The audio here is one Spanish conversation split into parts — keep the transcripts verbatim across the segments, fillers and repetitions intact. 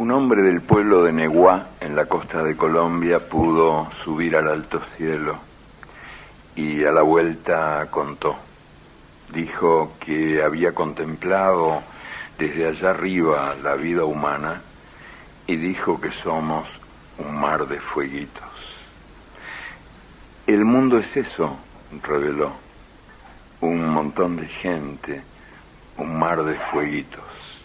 Un hombre del pueblo de Neguá, en la costa de Colombia, pudo subir al alto cielo y a la vuelta contó. Dijo que había contemplado desde allá arriba la vida humana y dijo que somos un mar de fueguitos. El mundo es eso, reveló, un montón de gente, un mar de fueguitos.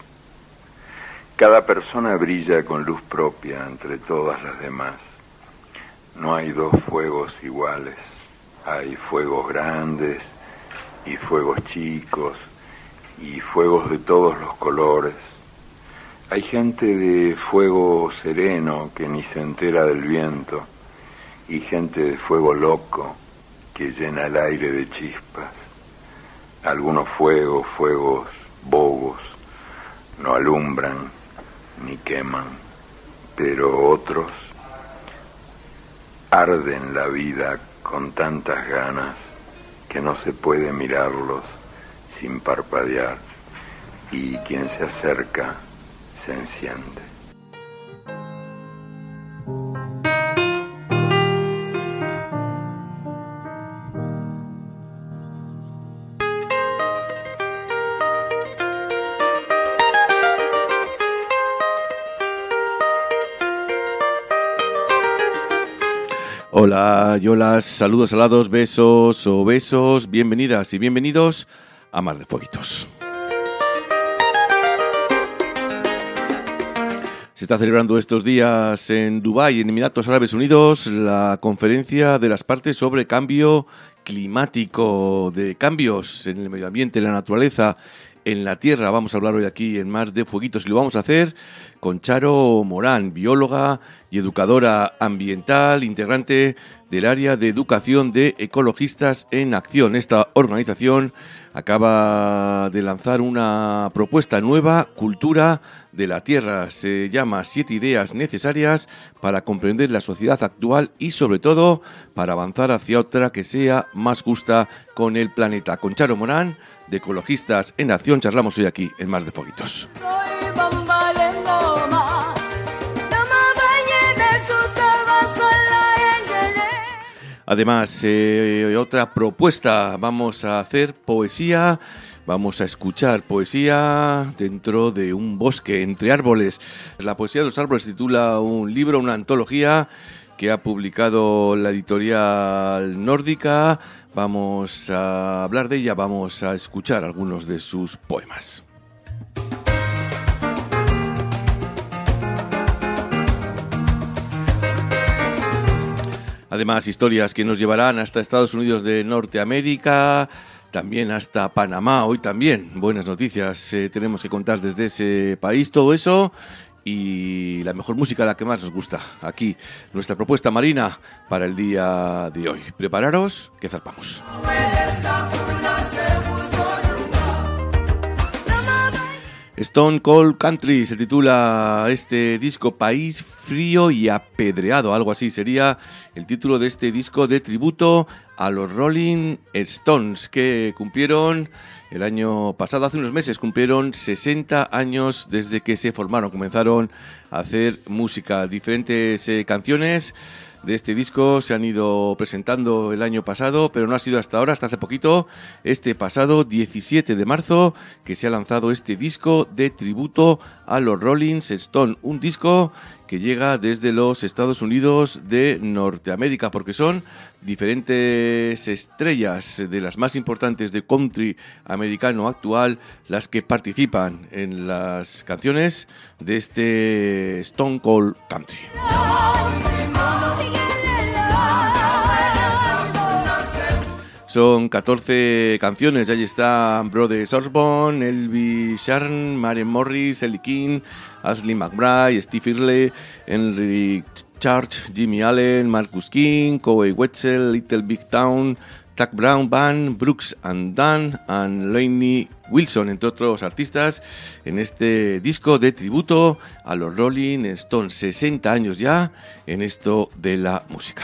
Cada persona brilla con luz propia entre todas las demás. No hay dos fuegos iguales. Hay fuegos grandes y fuegos chicos y fuegos de todos los colores. Hay gente de fuego sereno que ni se entera del viento y gente de fuego loco que llena el aire de chispas. Algunos fuegos, fuegos bobos, no alumbran ni queman, pero otros arden la vida con tantas ganas que no se puede mirarlos sin parpadear, y quien se acerca se enciende. Hola, yolas, saludos alados, besos o besos, bienvenidas y bienvenidos a Mar de Fueguitos. Se está celebrando estos días en Dubái, en Emiratos Árabes Unidos, la conferencia de las partes sobre cambio climático, de cambios en el medio ambiente, en la naturaleza, en la tierra. Vamos a hablar hoy aquí en Mar de Fueguitos y lo vamos a hacer con Charo Morán, bióloga y educadora ambiental, integrante del área de educación de Ecologistas en Acción. Esta organización acaba de lanzar una propuesta nueva, Cultura de la Tierra. Se llama Siete ideas necesarias para comprender la sociedad actual y, sobre todo, para avanzar hacia otra que sea más justa con el planeta. Con Charo Morán, de Ecologistas en Acción, charlamos hoy aquí en Mar de Fueguitos. Además, eh, otra propuesta, vamos a hacer poesía, vamos a escuchar poesía dentro de un bosque, entre árboles. La poesía de los árboles se titula un libro, una antología que ha publicado la editorial nórdica. Vamos a hablar de ella, vamos a escuchar algunos de sus poemas. Además, historias que nos llevarán hasta Estados Unidos de Norteamérica, también hasta Panamá. Hoy también buenas noticias eh, tenemos que contar desde ese país. Todo eso y la mejor música, la que más nos gusta. Aquí, nuestra propuesta marina para el día de hoy. Prepararos, que zarpamos. Stone Cold Country se titula este disco, País Frío y Apedreado, algo así sería el título de este disco de tributo a los Rolling Stones, que cumplieron el año pasado, hace unos meses, cumplieron sesenta años desde que se formaron, comenzaron a hacer música. Diferentes eh, canciones de este disco se han ido presentando el año pasado, pero no ha sido hasta ahora, hasta hace poquito, este pasado diecisiete de marzo, que se ha lanzado este disco de tributo a los Rolling Stones, un disco que llega desde los Estados Unidos de Norteamérica, porque son diferentes estrellas de las más importantes de country americano actual las que participan en las canciones de este Stone Cold Country. Son catorce canciones, ahí están Brothers Osborne, Elvis Sharn, Maren Morris, Ellie King, Ashley McBride, Steve Earle, Henry Church, Jimmy Allen, Marcus King, Corey Wetzel, Little Big Town, Tuck Brown Band, Brooks and Dunn, and Lainey Wilson, entre otros artistas, en este disco de tributo a los Rolling Stones. sesenta años ya en esto de la música.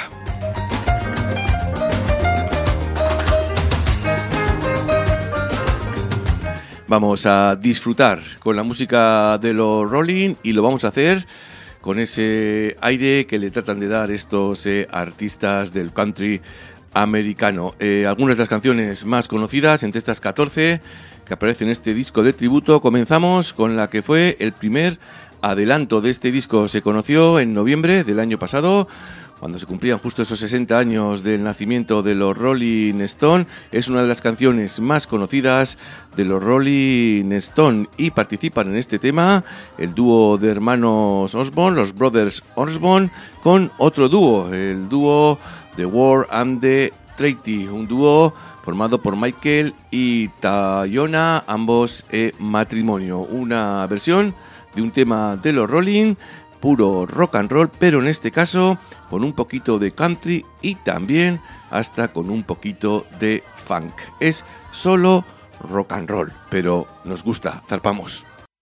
Vamos a disfrutar con la música de los Rolling y lo vamos a hacer con ese aire que le tratan de dar estos eh, artistas del country americano. Eh, algunas de las canciones más conocidas entre estas catorce que aparecen en este disco de tributo. Comenzamos con la que fue el primer adelanto de este disco. Se conoció en noviembre del año pasado, cuando se cumplían justo esos sesenta años del nacimiento de los Rolling Stone. Es una de las canciones más conocidas de los Rolling Stone y participan en este tema el dúo de hermanos Osborne, los Brothers Osborne, con otro dúo, el dúo The War and the Treaty, un dúo formado por Michael y Tayona, ambos en matrimonio. Una versión de un tema de los Rolling, puro rock and roll, pero en este caso con un poquito de country y también hasta con un poquito de funk. Es solo rock and roll, pero nos gusta, zarpamos.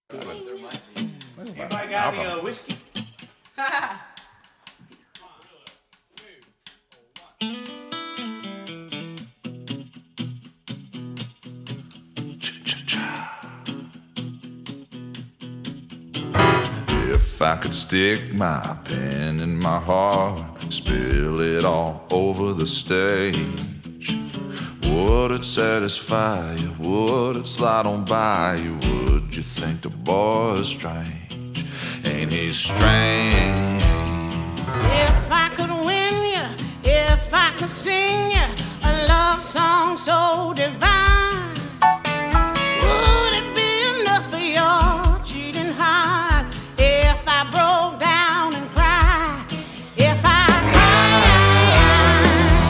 If I could stick my pen in my heart, spill it all over the stage, would it satisfy you? Would it slide on by you? Would you think the boy is strange? Ain't he strange? If I could win you, if I could sing you a love song so divine, would it be enough for your cheating heart? If I broke down and cried, if I cried,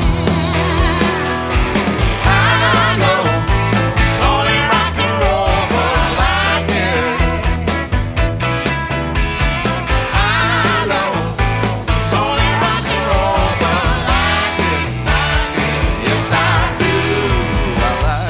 I know it's only rock and roll, but I like it. I know it's only rock and roll, but I like it, like it. Yes, I do. I like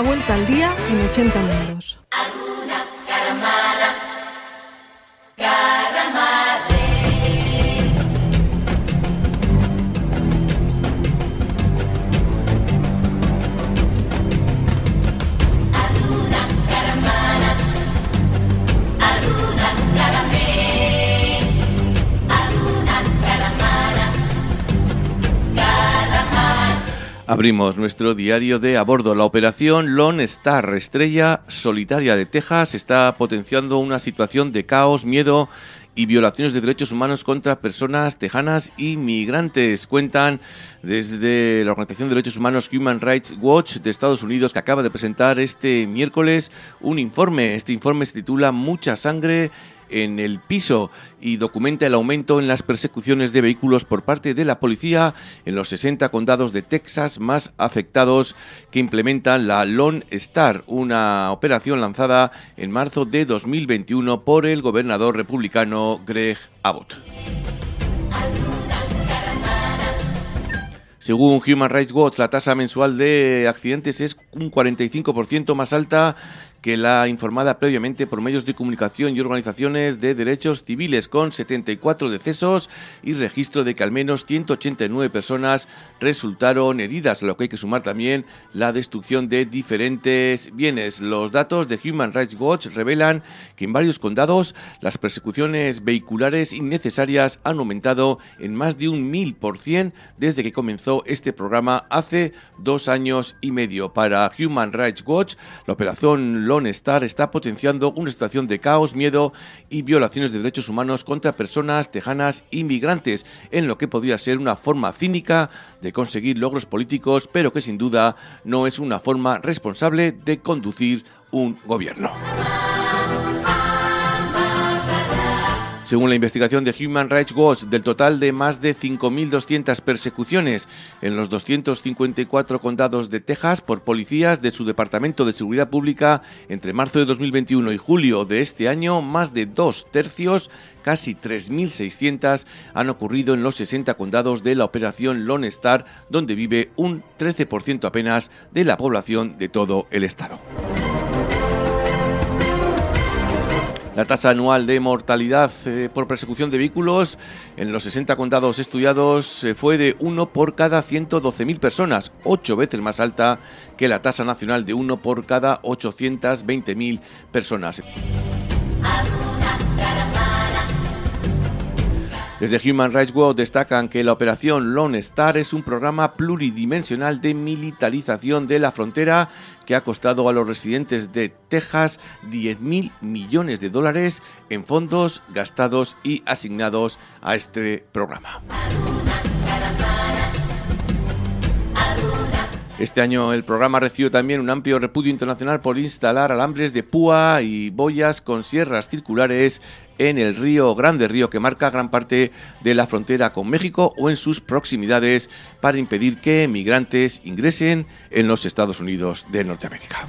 vuelta al día en ochenta minutos. Aruna, Caramara, Caramare. Aruna, Caramara, Aruna, Carame. Aruna, Caramara, Caramare. Abrimos nuestro diario de a bordo. La operación Lone Star, estrella solitaria de Texas, está potenciando una situación de caos, miedo y violaciones de derechos humanos contra personas tejanas y migrantes. Cuentan desde la Organización de Derechos Humanos Human Rights Watch de Estados Unidos, que acaba de presentar este miércoles un informe. Este informe se titula Mucha sangre en el piso y documenta el aumento en las persecuciones de vehículos por parte de la policía en los sesenta condados de Texas más afectados, que implementan la Lone Star, una operación lanzada en marzo de dos mil veintiuno por el gobernador republicano Greg Abbott. Según Human Rights Watch, la tasa mensual de accidentes es un cuarenta y cinco por ciento más alta que la informada previamente por medios de comunicación y organizaciones de derechos civiles, con setenta y cuatro decesos y registro de que al menos ciento ochenta y nueve personas resultaron heridas, a lo que hay que sumar también la destrucción de diferentes bienes. Los datos de Human Rights Watch revelan que en varios condados las persecuciones vehiculares innecesarias han aumentado en más de un mil por ciento desde que comenzó este programa hace dos años y medio. Para Human Rights Watch, la operación Lone Star está potenciando una situación de caos, miedo y violaciones de derechos humanos contra personas tejanas y migrantes, en lo que podría ser una forma cínica de conseguir logros políticos, pero que sin duda no es una forma responsable de conducir un gobierno. Según la investigación de Human Rights Watch, del total de más de cinco mil doscientas persecuciones en los doscientos cincuenta y cuatro condados de Texas por policías de su Departamento de Seguridad Pública entre marzo de dos mil veintiuno y julio de este año, más de dos tercios, casi tres mil seiscientas, han ocurrido en los sesenta condados de la operación Lone Star, donde vive un trece por ciento apenas de la población de todo el estado. La tasa anual de mortalidad eh, por persecución de vehículos en los sesenta condados estudiados eh, fue de uno por cada ciento doce mil personas, ocho veces más alta que la tasa nacional de uno por cada ochocientas veinte mil personas. Desde Human Rights Watch destacan que la operación Lone Star es un programa pluridimensional de militarización de la frontera que ha costado a los residentes de Texas diez mil millones de dólares en fondos gastados y asignados a este programa. Este año el programa recibió también un amplio repudio internacional por instalar alambres de púa y boyas con sierras circulares en el Río Grande, río que marca gran parte de la frontera con México o en sus proximidades, para impedir que migrantes ingresen en los Estados Unidos de Norteamérica.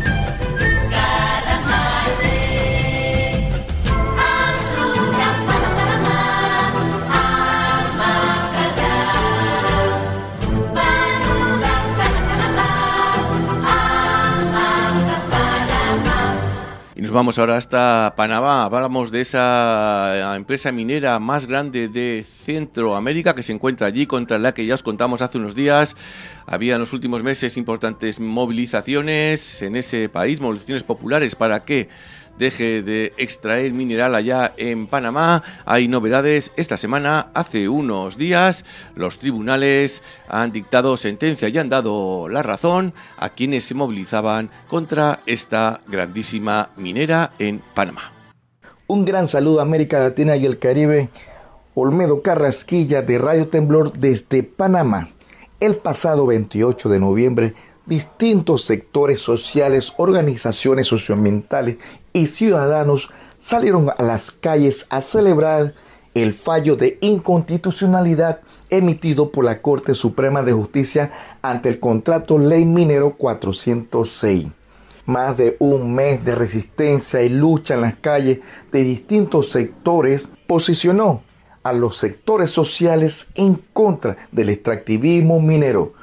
Y nos vamos ahora hasta Panamá. Hablamos de esa empresa minera más grande de Centroamérica que se encuentra allí, contra la que ya os contamos hace unos días. Había en los últimos meses importantes movilizaciones en ese país, movilizaciones populares para que deje de extraer mineral allá en Panamá. Hay novedades esta semana. Hace unos días los tribunales han dictado sentencia y han dado la razón a quienes se movilizaban contra esta grandísima minera en Panamá. Un gran saludo a América Latina y el Caribe. Olmedo Carrasquilla de Radio Temblor desde Panamá. El pasado veintiocho de noviembre, distintos sectores sociales, organizaciones socioambientales y ciudadanos salieron a las calles a celebrar el fallo de inconstitucionalidad emitido por la Corte Suprema de Justicia ante el contrato Ley Minero cuatrocientos seis. Más de un mes de resistencia y lucha en las calles de distintos sectores posicionó a los sectores sociales en contra del extractivismo minero,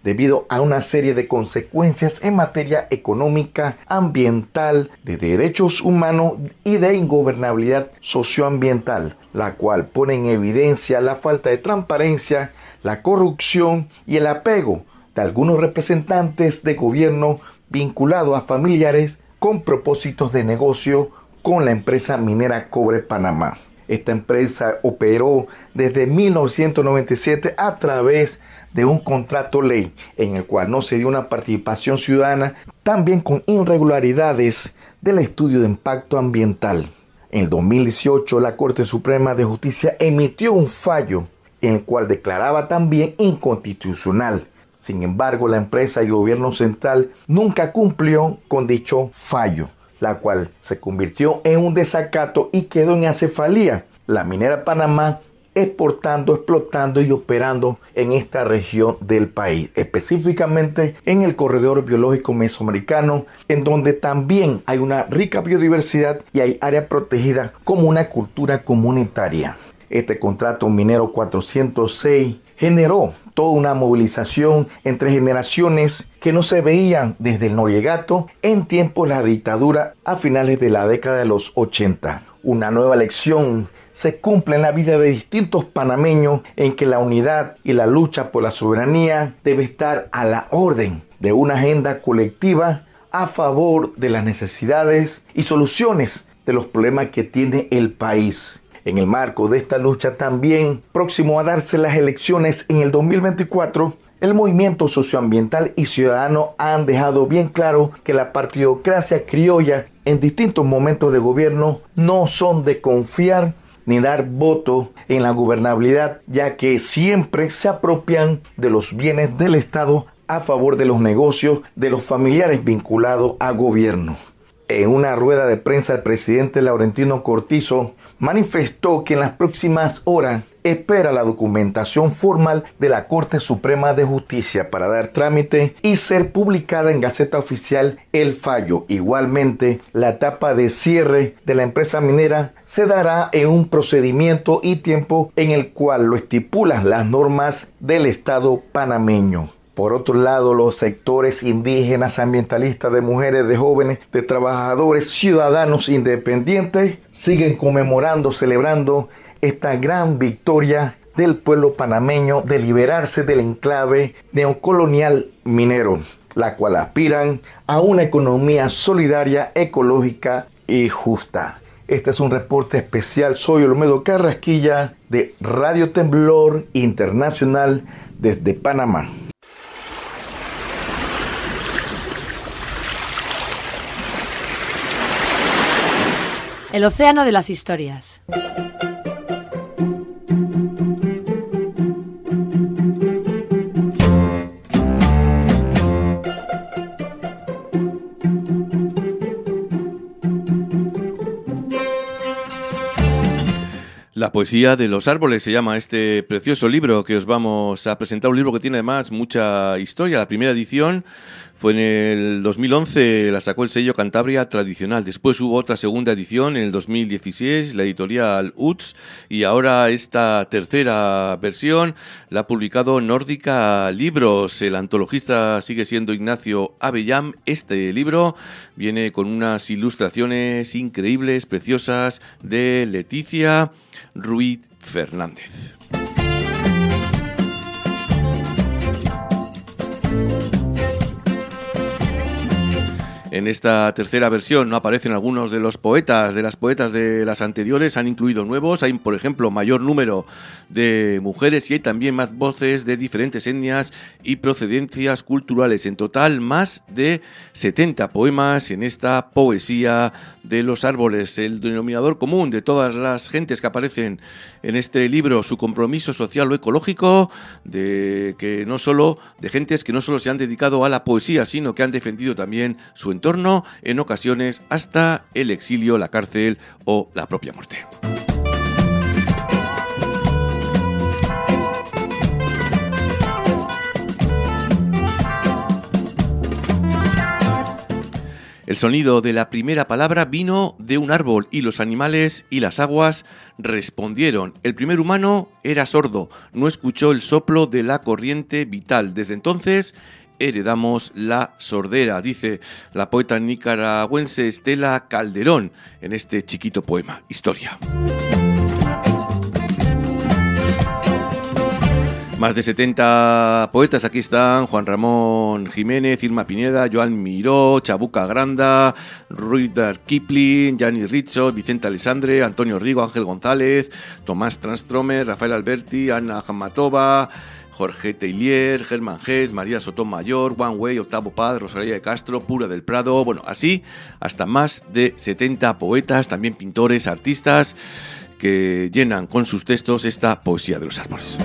debido a una serie de consecuencias en materia económica, ambiental, de derechos humanos y de ingobernabilidad socioambiental, la cual pone en evidencia la falta de transparencia, la corrupción y el apego de algunos representantes de gobierno vinculados a familiares con propósitos de negocio con la empresa minera Cobre Panamá. Esta empresa operó desde mil novecientos noventa y siete a través de un contrato ley en el cual no se dio una participación ciudadana, también con irregularidades del estudio de impacto ambiental. En el dos mil dieciocho, la Corte Suprema de Justicia emitió un fallo en el cual declaraba también inconstitucional. Sin embargo, la empresa y el gobierno central nunca cumplió con dicho fallo, la cual se convirtió en un desacato y quedó en acefalía. La minera Panamá exportando, explotando y operando en esta región del país, específicamente en el corredor biológico mesoamericano, en donde también hay una rica biodiversidad y hay área protegida como una cultura comunitaria. Este contrato minero cuatrocientos seis generó toda una movilización entre generaciones que no se veían desde el Noriegato en tiempos de la dictadura a finales de la década de los ochenta. Una nueva lección se cumple en la vida de distintos panameños en que la unidad y la lucha por la soberanía debe estar a la orden de una agenda colectiva a favor de las necesidades y soluciones de los problemas que tiene el país. En el marco de esta lucha también, próximo a darse las elecciones en el dos mil veinticuatro, el movimiento socioambiental y ciudadano han dejado bien claro que la partidocracia criolla en distintos momentos de gobierno no son de confiar ni dar voto en la gobernabilidad, ya que siempre se apropian de los bienes del Estado a favor de los negocios de los familiares vinculados a gobierno. En una rueda de prensa, el presidente Laurentino Cortizo manifestó que en las próximas horas espera la documentación formal de la Corte Suprema de Justicia para dar trámite y ser publicada en Gaceta Oficial el fallo. Igualmente, la etapa de cierre de la empresa minera se dará en un procedimiento y tiempo en el cual lo estipulan las normas del Estado panameño. Por otro lado, los sectores indígenas, ambientalistas, de mujeres, de jóvenes, de trabajadores, ciudadanos independientes siguen conmemorando, celebrando esta gran victoria del pueblo panameño de liberarse del enclave neocolonial minero, la cual aspiran a una economía solidaria, ecológica y justa. Este es un reporte especial. Soy Olmedo Carrasquilla de Radio Temblor Internacional desde Panamá. El océano de las historias. La poesía de los árboles se llama este precioso libro que os vamos a presentar, un libro que tiene además mucha historia. La primera edición fue en el dos mil once, la sacó el sello Cantabria Tradicional. Después hubo otra segunda edición en el dos mil dieciséis, la editorial U T S, y ahora esta tercera versión la ha publicado Nórdica Libros. El antologista sigue siendo Ignacio Avellán. Este libro viene con unas ilustraciones increíbles, preciosas, de Leticia Ruiz Fernández. En esta tercera versión no aparecen algunos de los poetas, de las poetas de las anteriores, han incluido nuevos. Hay, por ejemplo, mayor número de mujeres y hay también más voces de diferentes etnias y procedencias culturales. En total, más de setenta poemas en esta poesía de los árboles. El denominador común de todas las gentes que aparecen en este libro, su compromiso social o ecológico, de que no solo de gentes que no solo se han dedicado a la poesía, sino que han defendido también su entorno, en ocasiones hasta el exilio, la cárcel o la propia muerte. El El sonido de la primera palabra vino de un árbol y los animales y las aguas respondieron. El primer humano era sordo, no escuchó el soplo de la corriente vital. Desde entonces heredamos la sordera, dice la poeta nicaragüense Estela Calderón en este chiquito poema, Historia. Más de setenta poetas, aquí están Juan Ramón Jiménez, Irma Pineda, Joan Miró, Chabuca Granda, Rudyard Kipling, Gianni Rizzo, Vicente Alessandre, Antonio Rigo, Ángel González, Tomás Transtromer, Rafael Alberti, Ana Jamatova, Jorge Teillier, Germán Gess, María Sotomayor, Juan Wey, Octavo Paz, Rosalía de Castro, Pura del Prado, bueno, así hasta más de setenta poetas, también pintores, artistas, que llenan con sus textos esta poesía de los árboles.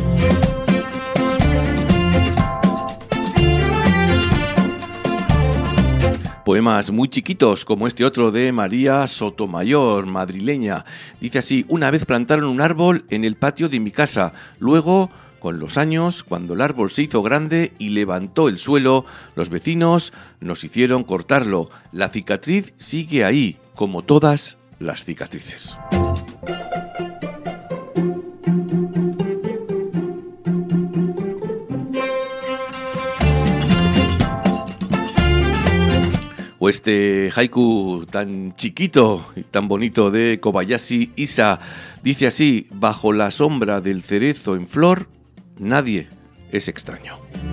Poemas muy chiquitos, como este otro de María Sotomayor, madrileña. Dice así: una vez plantaron un árbol en el patio de mi casa. Luego, con los años, cuando el árbol se hizo grande y levantó el suelo, los vecinos nos hicieron cortarlo. La cicatriz sigue ahí, como todas las cicatrices. O este haiku tan chiquito y tan bonito de Kobayashi Isa, dice así: bajo la sombra del cerezo en flor, nadie es extraño.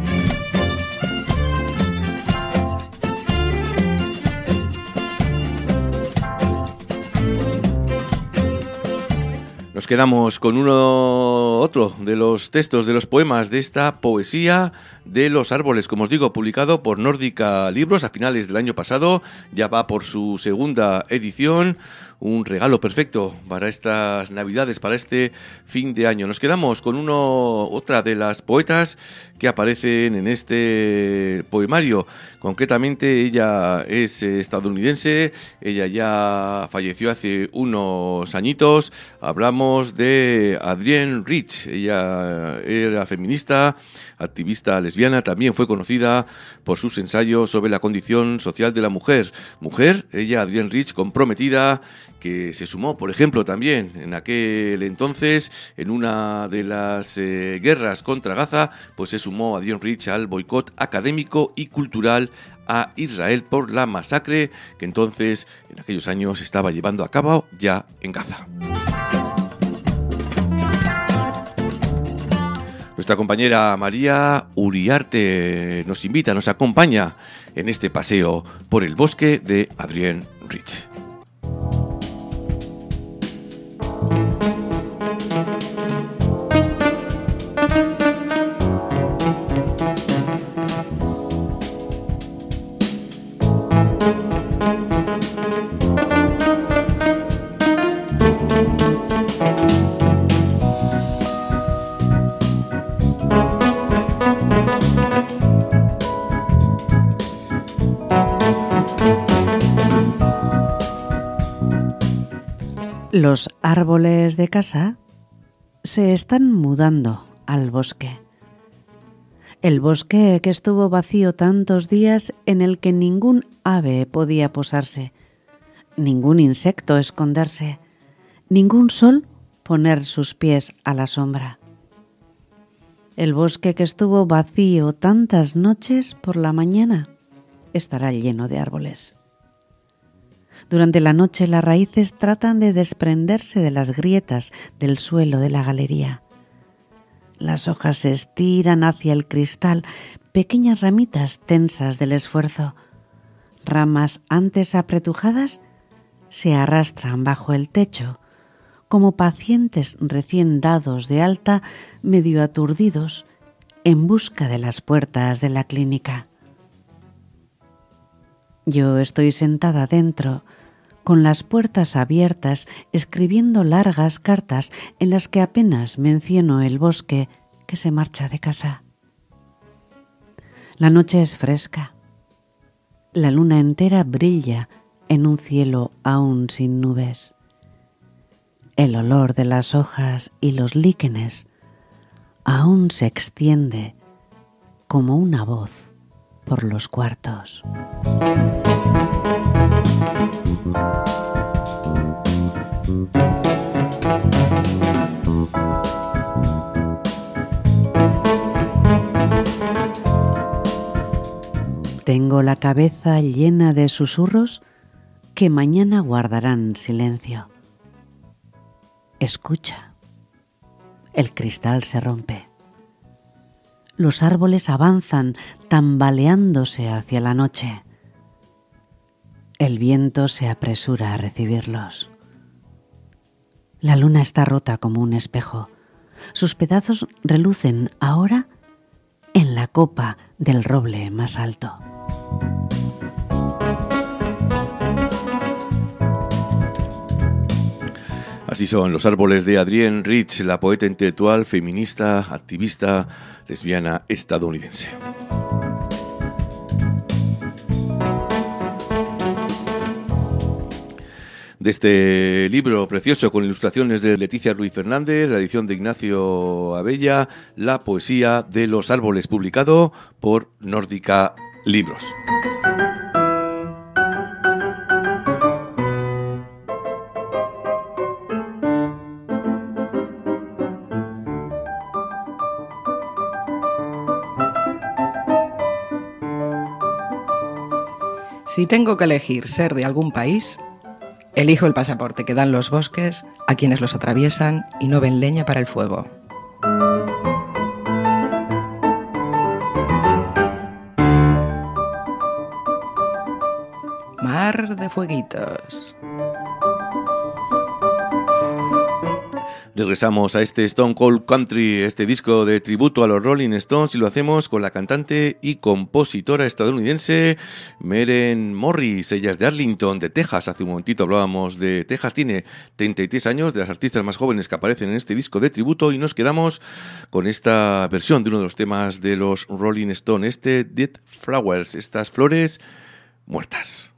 Nos quedamos con uno otro de los textos de los poemas de esta poesía de los árboles, como os digo, publicado por Nórdica Libros a finales del año pasado. Ya va por su segunda edición. Un regalo perfecto para estas Navidades, para este fin de año. Nos quedamos con uno, otra de las poetas que aparecen en este poemario. Concretamente, ella es estadounidense, ella ya falleció hace unos añitos. Hablamos de Adrienne Rich. Ella era feminista, activista lesbiana, también fue conocida por sus ensayos sobre la condición social de la mujer. Mujer, ella, Adrienne Rich, comprometida, que se sumó, por ejemplo, también en aquel entonces, en una de las eh, guerras contra Gaza, pues se sumó Adrienne Rich al boicot académico y cultural a Israel por la masacre que entonces, en aquellos años, estaba llevando a cabo ya en Gaza. Nuestra compañera María Uriarte nos invita, nos acompaña en este paseo por el bosque de Adrienne Rich. Los árboles de casa se están mudando al bosque. El bosque que estuvo vacío tantos días, en el que ningún ave podía posarse, ningún insecto esconderse, ningún sol poner sus pies a la sombra. El bosque que estuvo vacío tantas noches, por la mañana estará lleno de árboles. Durante la noche las raíces tratan de desprenderse de las grietas del suelo de la galería. Las hojas se estiran hacia el cristal, pequeñas ramitas tensas del esfuerzo. Ramas antes apretujadas se arrastran bajo el techo, como pacientes recién dados de alta, medio aturdidos, en busca de las puertas de la clínica. Yo estoy sentada dentro, con las puertas abiertas, escribiendo largas cartas en las que apenas menciono el bosque que se marcha de casa. La noche es fresca. La luna entera brilla en un cielo aún sin nubes. El olor de las hojas y los líquenes aún se extiende como una voz por los cuartos. Tengo la cabeza llena de susurros que mañana guardarán silencio. Escucha. El cristal se rompe. Los árboles avanzan tambaleándose hacia la noche. El viento se apresura a recibirlos. La luna está rota como un espejo. Sus pedazos relucen ahora en la copa del roble más alto. Así son los árboles de Adrienne Rich, la poeta intelectual, feminista, activista, lesbiana estadounidense. De este libro precioso con ilustraciones de Leticia Ruiz Fernández, la edición de Ignacio Abella, La poesía de los árboles, publicado por Nórdica Libros. Si tengo que elegir ser de algún país, elijo el pasaporte que dan los bosques a quienes los atraviesan y no ven leña para el fuego. Mar de fueguitos. Regresamos a este Stone Cold Country, este disco de tributo a los Rolling Stones, y lo hacemos con la cantante y compositora estadounidense Maren Morris. Ella es de Arlington, de Texas. Hace un momentito hablábamos de Texas. Tiene treinta y tres años, de las artistas más jóvenes que aparecen en este disco de tributo, y nos quedamos con esta versión de uno de los temas de los Rolling Stones, este Dead Flowers, estas flores muertas.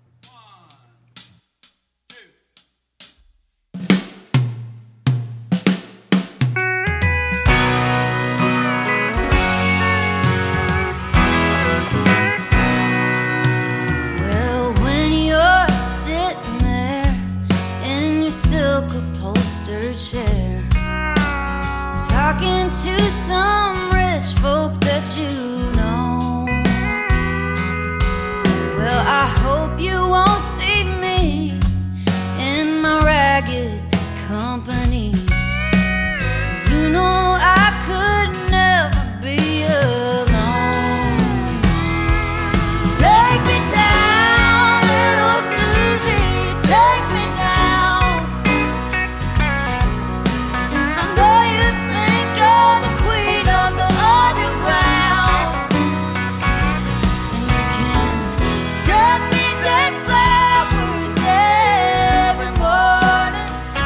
Chair, talking to some rich folk that you know. Well, I hope you won't see me in my ragged company. You know I could never be alone. Take me down, little Susie, take me down. Set me dead flowers every morning.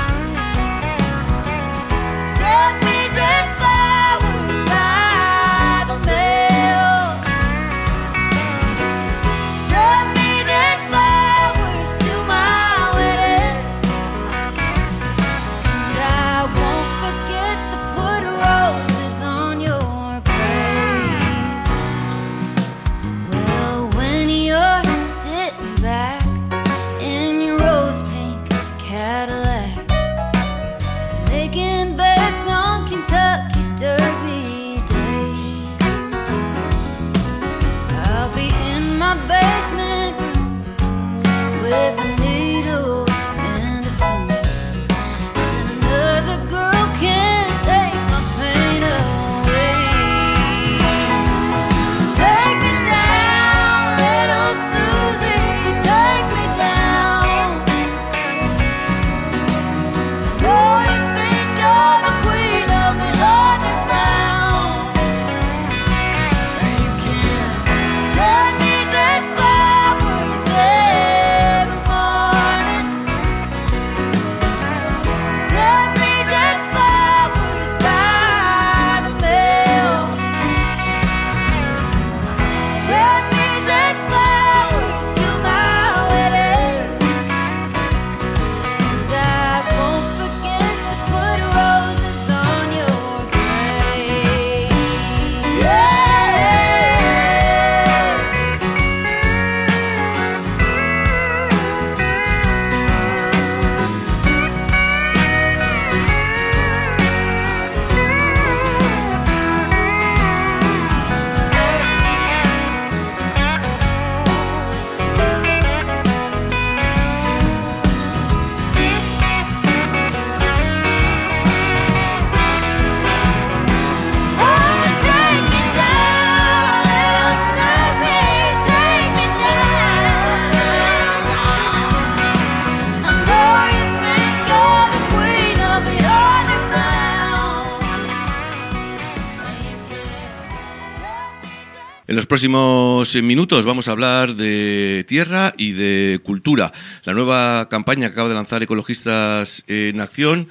En los próximos minutos vamos a hablar de tierra y de cultura. La nueva campaña que acaba de lanzar Ecologistas en Acción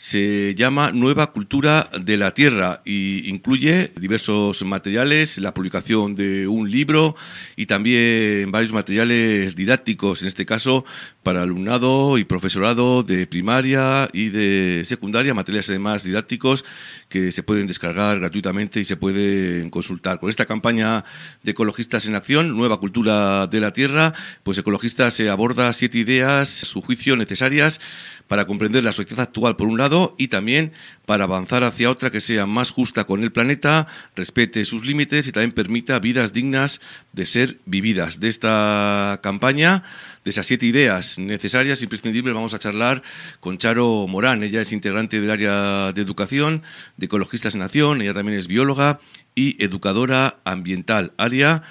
se llama Nueva Cultura de la Tierra y incluye diversos materiales, la publicación de un libro y también varios materiales didácticos, en este caso para alumnado y profesorado de primaria y de secundaria, materiales además didácticos que se pueden descargar gratuitamente y se pueden consultar. Con esta campaña de Ecologistas en Acción, Nueva Cultura de la Tierra, pues Ecologistas se aborda siete ideas, a su juicio, necesarias para comprender la sociedad actual por un lado y también para avanzar hacia otra que sea más justa con el planeta, respete sus límites y también permita vidas dignas de ser vividas. De esta campaña, de esas siete ideas necesarias, imprescindibles, vamos a charlar con Charo Morán. Ella es integrante del área de educación de Ecologistas en Acción, ella también es bióloga y educadora ambiental, área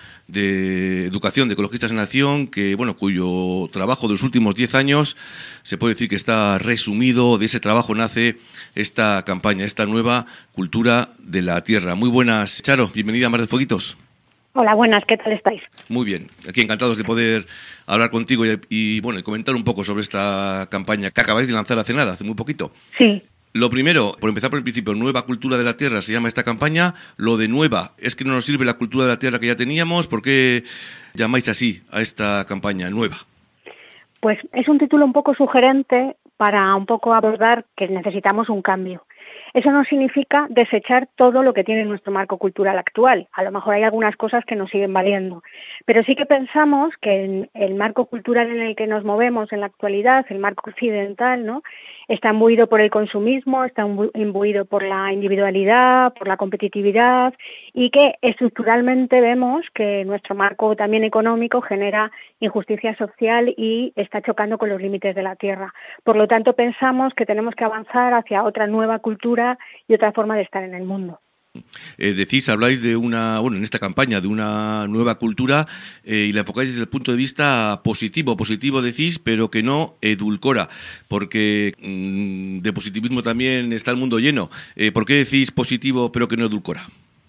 de educación de Ecologistas en Acción, que bueno, cuyo trabajo de los últimos diez años se puede decir que está resumido. De ese trabajo nace esta campaña, esta nueva cultura de la tierra. Muy buenas, Charo, bienvenida a Mar de Fueguitos. Hola, buenas, ¿qué tal estáis? Muy bien, aquí encantados de poder hablar contigo y, y bueno, y comentar un poco sobre esta campaña que acabáis de lanzar hace nada, hace muy poquito. Sí. Lo primero, por empezar por el principio, Nueva Cultura de la Tierra se llama esta campaña. Lo de nueva, ¿es que no nos sirve la cultura de la tierra que ya teníamos? ¿Por qué llamáis así a esta campaña, nueva? Pues es un título un poco sugerente para un poco abordar que necesitamos un cambio. Eso no significa desechar todo lo que tiene nuestro marco cultural actual. A lo mejor hay algunas cosas que nos siguen valiendo. Pero sí que pensamos que en el marco cultural en el que nos movemos en la actualidad, el marco occidental, ¿no?, está imbuido por el consumismo, está imbuido por la individualidad, por la competitividad, y que estructuralmente vemos que nuestro marco también económico genera injusticia social y está chocando con los límites de la tierra. Por lo tanto, pensamos que tenemos que avanzar hacia otra nueva cultura y otra forma de estar en el mundo. Eh, decís, habláis de una, bueno, en esta campaña de una nueva cultura eh, y la enfocáis desde el punto de vista positivo, positivo decís, pero que no edulcora, porque mmm, de positivismo también está el mundo lleno. Eh, ¿Por qué decís positivo pero que no edulcora?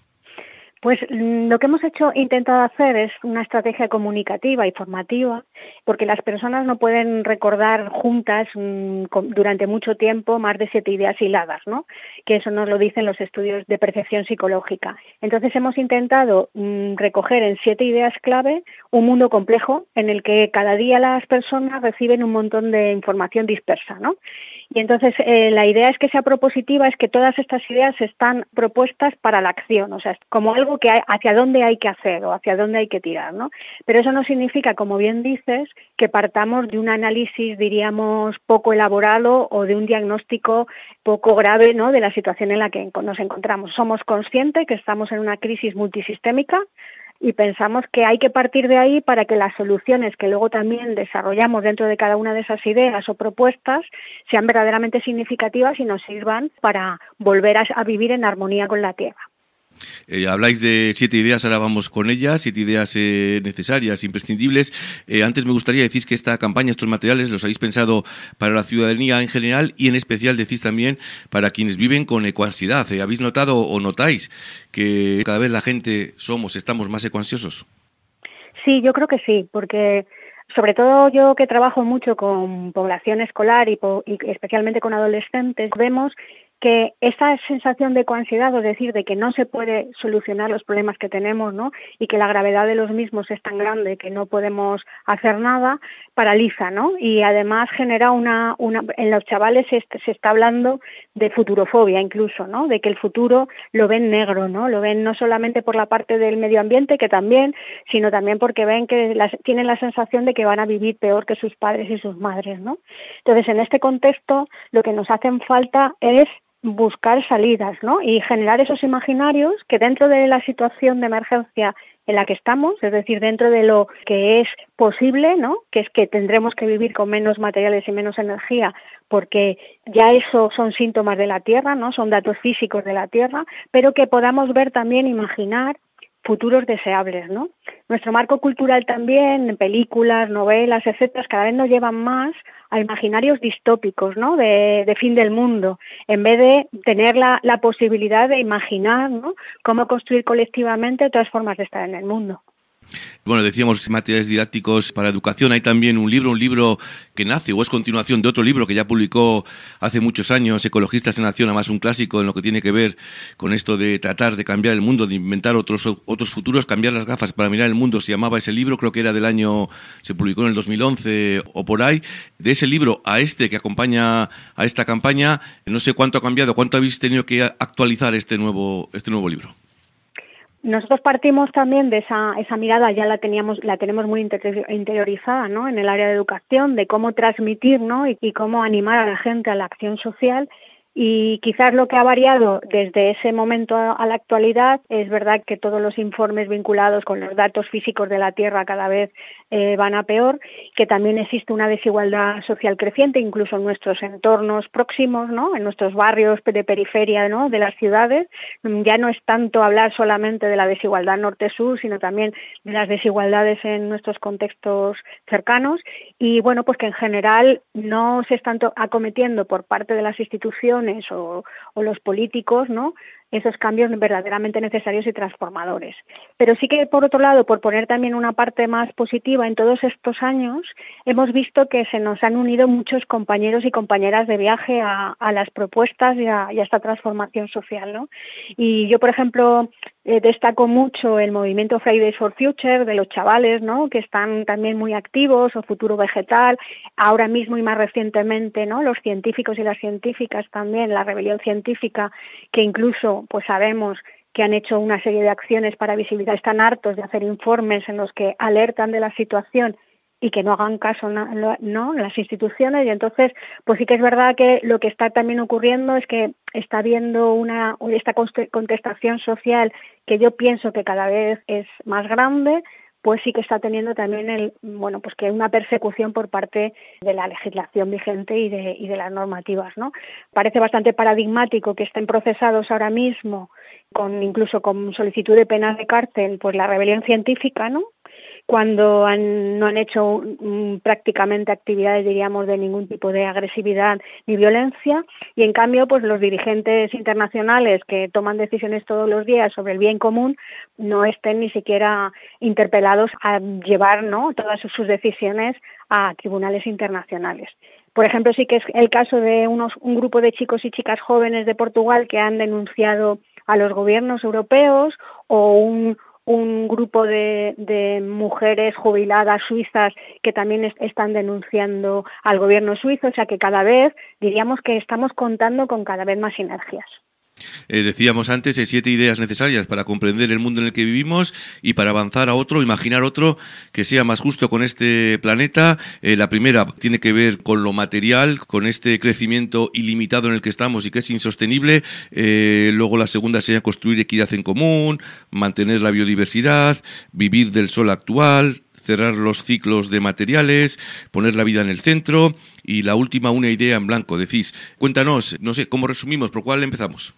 Pues lo que hemos hecho, intentado hacer es una estrategia comunicativa y formativa, porque las personas no pueden recordar juntas mmm, durante mucho tiempo más de siete ideas hiladas, ¿no? Que eso nos lo dicen los estudios de percepción psicológica. Entonces hemos intentado mmm, recoger en siete ideas clave un mundo complejo en el que cada día las personas reciben un montón de información dispersa, ¿no? Y entonces eh, la idea es que sea propositiva, es que todas estas ideas están propuestas para la acción, o sea, como algo que hay, hacia dónde hay que hacer o hacia dónde hay que tirar, ¿no? Pero eso no significa, como bien dices, que partamos de un análisis, diríamos, poco elaborado o de un diagnóstico poco grave, ¿no?, de la situación en la que nos encontramos. Somos conscientes que estamos en una crisis multisistémica y pensamos que hay que partir de ahí para que las soluciones que luego también desarrollamos dentro de cada una de esas ideas o propuestas sean verdaderamente significativas y nos sirvan para volver a, a vivir en armonía con la tierra. Eh, habláis de siete ideas, ahora vamos con ellas, siete ideas eh, necesarias, imprescindibles. Eh, antes me gustaría decir que esta campaña, estos materiales, los habéis pensado para la ciudadanía en general y en especial decís también para quienes viven con ecoansiedad. Eh, ¿Habéis notado o notáis que cada vez la gente somos, estamos más ecoansiosos? Sí, yo creo que sí, porque sobre todo yo que trabajo mucho con población escolar y, po- y especialmente con adolescentes, vemos que esa sensación de coansiedad, es decir, de que no se puede solucionar los problemas que tenemos, ¿no?, y que la gravedad de los mismos es tan grande que no podemos hacer nada, paraliza, ¿no? Y además genera una, una en los chavales se, se está hablando de futurofobia incluso, ¿no?, de que el futuro lo ven negro, ¿no? Lo ven no solamente por la parte del medio ambiente, que también, sino también porque ven que las, tienen la sensación de que van a vivir peor que sus padres y sus madres, ¿no? Entonces, en este contexto, lo que nos hacen falta es buscar salidas, ¿no?, y generar esos imaginarios que dentro de la situación de emergencia en la que estamos, es decir, dentro de lo que es posible, ¿no?, que es que tendremos que vivir con menos materiales y menos energía, porque ya eso son síntomas de la Tierra, ¿no?, son datos físicos de la Tierra, pero que podamos ver también, imaginar futuros deseables, ¿no? Nuestro marco cultural también, en películas, novelas, etcétera, cada vez nos llevan más a imaginarios distópicos, ¿no? De, de fin del mundo, en vez de tener la, la posibilidad de imaginar, ¿no?, cómo construir colectivamente otras formas de estar en el mundo. Bueno, decíamos materiales didácticos para educación. Hay también un libro, un libro que nace o es continuación de otro libro que ya publicó hace muchos años Ecologistas en Acción, además un clásico en lo que tiene que ver con esto de tratar de cambiar el mundo, de inventar otros otros futuros, cambiar las gafas para mirar el mundo. Se llamaba ese libro, creo que era del año, se publicó en el dos mil once o por ahí. De ese libro a este que acompaña a esta campaña, no sé cuánto ha cambiado, cuánto habéis tenido que actualizar este nuevo este nuevo libro. Nosotros partimos también de esa, esa mirada, ya la teníamos, la tenemos muy interiorizada, ¿no?, en el área de educación, de cómo transmitir, ¿no?, y, y cómo animar a la gente a la acción social. Y quizás lo que ha variado desde ese momento a la actualidad es verdad que todos los informes vinculados con los datos físicos de la Tierra cada vez eh, van a peor, que también existe una desigualdad social creciente, incluso en nuestros entornos próximos, ¿no?, en nuestros barrios de periferia, ¿no?, de las ciudades. Ya no es tanto hablar solamente de la desigualdad norte-sur, sino también de las desigualdades en nuestros contextos cercanos. Y bueno, pues que en general no se están acometiendo por parte de las instituciones O, o los políticos, ¿no?, esos cambios verdaderamente necesarios y transformadores. Pero sí que, por otro lado, por poner también una parte más positiva, en todos estos años hemos visto que se nos han unido muchos compañeros y compañeras de viaje a, a las propuestas y a, y a esta transformación social, ¿no? Y yo, por ejemplo, eh, destaco mucho el movimiento Fridays for Future de los chavales, ¿no?, que están también muy activos, o Futuro Vegetal, ahora mismo y más recientemente, ¿no?, los científicos y las científicas también, la rebelión científica, que incluso pues sabemos que han hecho una serie de acciones para visibilizar, están hartos de hacer informes en los que alertan de la situación y que no hagan caso, ¿no?, las instituciones. Y entonces, pues sí que es verdad que lo que está también ocurriendo es que está habiendo una esta contestación social que yo pienso que cada vez es más grande, pues sí que está teniendo también el bueno pues que una persecución por parte de la legislación vigente y de, y de las normativas, ¿no? Parece bastante paradigmático que estén procesados ahora mismo, con incluso con solicitud de penas de cárcel, pues la rebelión científica, ¿no?, cuando han, no han hecho um, prácticamente actividades, diríamos, de ningún tipo de agresividad ni violencia, y en cambio pues los dirigentes internacionales que toman decisiones todos los días sobre el bien común no estén ni siquiera interpelados a llevar, ¿no?, todas sus decisiones a tribunales internacionales. Por ejemplo, sí que es el caso de unos, un grupo de chicos y chicas jóvenes de Portugal que han denunciado a los gobiernos europeos, o un un grupo de, de mujeres jubiladas suizas que también est- están denunciando al gobierno suizo, o sea que cada vez diríamos que estamos contando con cada vez más sinergias. Eh, decíamos antes, eh, siete ideas necesarias para comprender el mundo en el que vivimos y para avanzar a otro, imaginar otro que sea más justo con este planeta. Eh, la primera tiene que ver con lo material, con este crecimiento ilimitado en el que estamos y que es insostenible. Eh, luego la segunda sería construir equidad en común, mantener la biodiversidad, vivir del sol actual, cerrar los ciclos de materiales, poner la vida en el centro. Y la última, una idea en blanco. Decís, cuéntanos, no sé, ¿cómo resumimos? ¿Por cuál empezamos?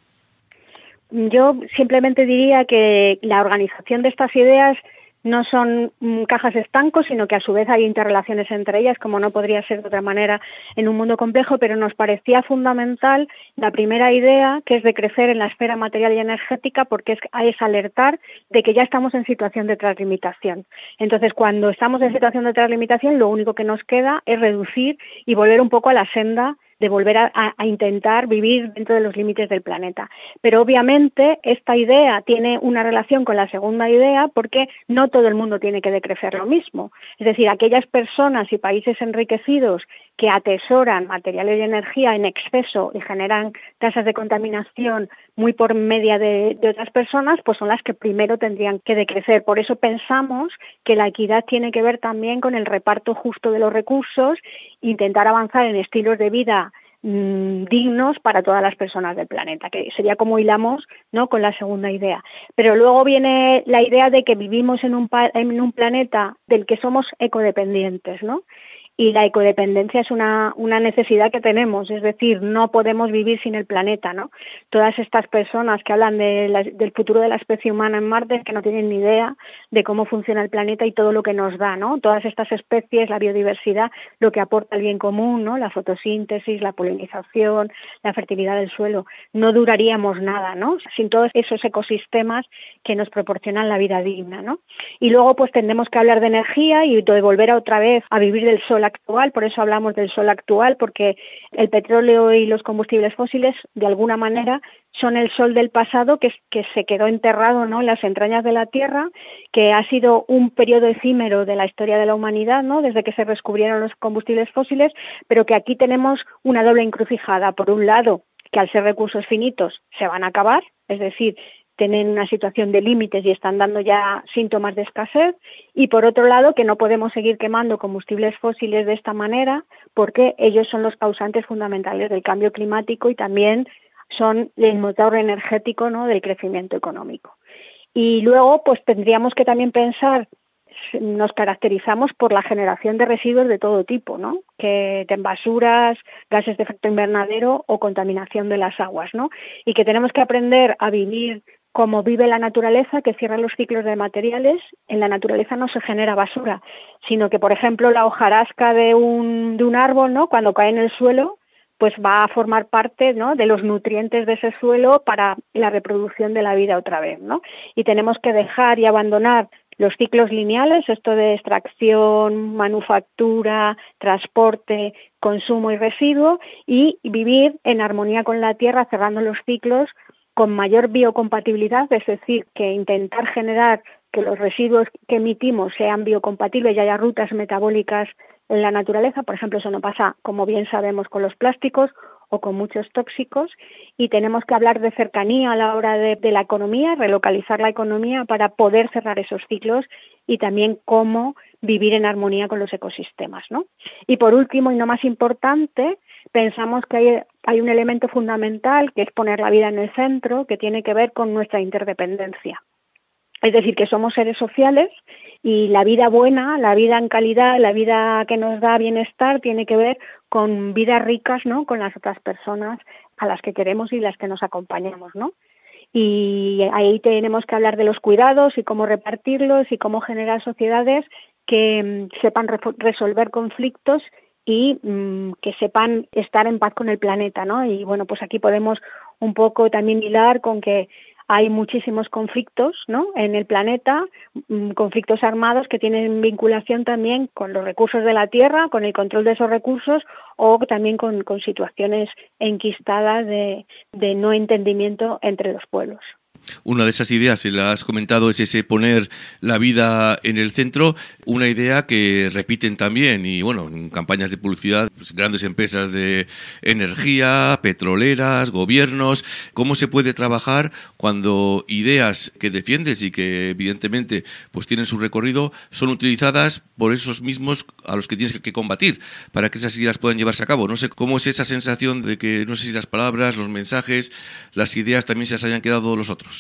Yo simplemente diría que la organización de estas ideas no son mm, cajas estancos, sino que a su vez hay interrelaciones entre ellas, como no podría ser de otra manera en un mundo complejo, pero nos parecía fundamental la primera idea, que es de crecer en la esfera material y energética, porque es, es alertar de que ya estamos en situación de translimitación. Entonces, cuando estamos en situación de translimitación, lo único que nos queda es reducir y volver un poco a la senda de volver a, a intentar vivir dentro de los límites del planeta. Pero obviamente esta idea tiene una relación con la segunda idea, porque no todo el mundo tiene que decrecer lo mismo. Es decir, aquellas personas y países enriquecidos que atesoran materiales y energía en exceso y generan tasas de contaminación muy por media de, de otras personas, pues son las que primero tendrían que decrecer. Por eso pensamos que la equidad tiene que ver también con el reparto justo de los recursos, intentar avanzar en estilos de vida mmm, dignos para todas las personas del planeta, que sería como hilamos, ¿no?, con la segunda idea. Pero luego viene la idea de que vivimos en un, pa- en un planeta del que somos ecodependientes, ¿no? y la ecodependencia es una, una necesidad que tenemos, es decir, no podemos vivir sin el planeta, ¿no? Todas estas personas que hablan de la, del futuro de la especie humana en Marte es que no tienen ni idea de cómo funciona el planeta y todo lo que nos da, ¿no? Todas estas especies, la biodiversidad, lo que aporta el bien común, ¿no? La fotosíntesis, la polinización, la fertilidad del suelo, no duraríamos nada, ¿no? Sin todos esos ecosistemas que nos proporcionan la vida digna, ¿no? Y luego pues tendremos que hablar de energía y de volver a otra vez a vivir del sol actual, por eso hablamos del sol actual, porque el petróleo y los combustibles fósiles de alguna manera son el sol del pasado que, que se quedó enterrado, ¿no?, en las entrañas de la Tierra, que ha sido un periodo efímero de la historia de la humanidad, ¿no?, desde que se descubrieron los combustibles fósiles, pero que aquí tenemos una doble encrucijada. Por un lado, que al ser recursos finitos se van a acabar, es decir, tienen una situación de límites y están dando ya síntomas de escasez, y por otro lado que no podemos seguir quemando combustibles fósiles de esta manera porque ellos son los causantes fundamentales del cambio climático y también son el motor energético, ¿no?, del crecimiento económico. Y luego pues tendríamos que también pensar, nos caracterizamos por la generación de residuos de todo tipo, ¿no?, que en basuras, gases de efecto invernadero o contaminación de las aguas, ¿no?, y que tenemos que aprender a vivir como vive la naturaleza, que cierra los ciclos de materiales. En la naturaleza no se genera basura, sino que, por ejemplo, la hojarasca de un, de un árbol, ¿no?, cuando cae en el suelo, pues va a formar parte, ¿no?, de los nutrientes de ese suelo para la reproducción de la vida otra vez, ¿no? Y tenemos que dejar y abandonar los ciclos lineales, esto de extracción, manufactura, transporte, consumo y residuo, y vivir en armonía con la tierra, cerrando los ciclos con mayor biocompatibilidad, es decir, que intentar generar que los residuos que emitimos sean biocompatibles y haya rutas metabólicas en la naturaleza. Por ejemplo, eso no pasa, como bien sabemos, con los plásticos o con muchos tóxicos, y tenemos que hablar de cercanía a la hora de, de la economía, relocalizar la economía para poder cerrar esos ciclos, y también cómo vivir en armonía con los ecosistemas, ¿no? Y por último, y no más importante, pensamos que hay, hay un elemento fundamental que es poner la vida en el centro, que tiene que ver con nuestra interdependencia. Es decir, que somos seres sociales y la vida buena, la vida en calidad, la vida que nos da bienestar tiene que ver con vidas ricas, ¿no?, con las otras personas a las que queremos y las que nos acompañamos, ¿no? Y ahí tenemos que hablar de los cuidados y cómo repartirlos y cómo generar sociedades que mmm, sepan re- resolver conflictos y mmm, que sepan estar en paz con el planeta, ¿no? Y bueno, pues aquí podemos un poco también hilar con que hay muchísimos conflictos, ¿no?, en el planeta, mmm, conflictos armados que tienen vinculación también con los recursos de la tierra, con el control de esos recursos, o también con, con situaciones enquistadas de, de no entendimiento entre los pueblos. Una de esas ideas, se la has comentado, es ese poner la vida en el centro, una idea que repiten también, y bueno, en campañas de publicidad, pues, grandes empresas de energía, petroleras, gobiernos. ¿Cómo se puede trabajar cuando ideas que defiendes y que evidentemente pues tienen su recorrido son utilizadas por esos mismos a los que tienes que combatir para que esas ideas puedan llevarse a cabo? No sé cómo es esa sensación de que, no sé si las palabras, los mensajes, las ideas también se las hayan quedado los otros.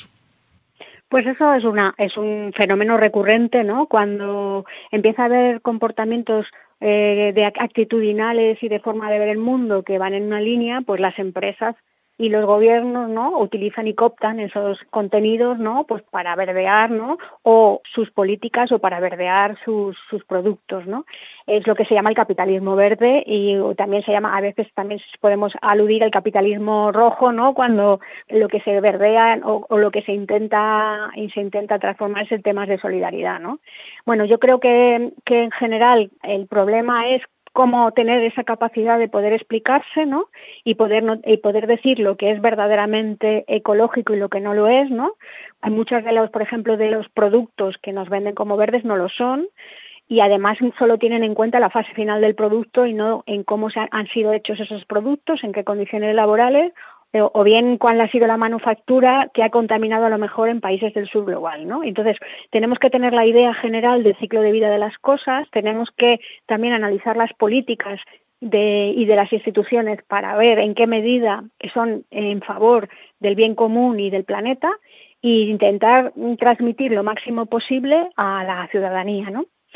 Pues eso es una es un fenómeno recurrente, ¿no? Cuando empieza a haber comportamientos eh, de actitudinales y de forma de ver el mundo que van en una línea, pues las empresas y los gobiernos, ¿no?, utilizan y cooptan esos contenidos, ¿no?, pues para verdear, ¿no?, o sus políticas o para verdear sus, sus productos, ¿no? Es lo que se llama el capitalismo verde, y también se llama, a veces también podemos aludir al capitalismo rojo, ¿no?, cuando lo que se verdea o, o lo que se intenta y se intenta transformar es en temas de solidaridad, ¿no? Bueno, yo creo que, que en general el problema es cómo tener esa capacidad de poder explicarse, ¿no?, y poder no, y poder decir lo que es verdaderamente ecológico y lo que no lo es, ¿no? Hay muchos de los, por ejemplo, de los productos que nos venden como verdes no lo son, y además solo tienen en cuenta la fase final del producto y no en cómo se han, han sido hechos esos productos, en qué condiciones laborales, o bien cuál ha sido la manufactura que ha contaminado a lo mejor en países del sur global, ¿no? Entonces, tenemos que tener la idea general del ciclo de vida de las cosas, tenemos que también analizar las políticas de, y de las instituciones para ver en qué medida son en favor del bien común y del planeta, e intentar transmitir lo máximo posible a la ciudadanía, ¿no?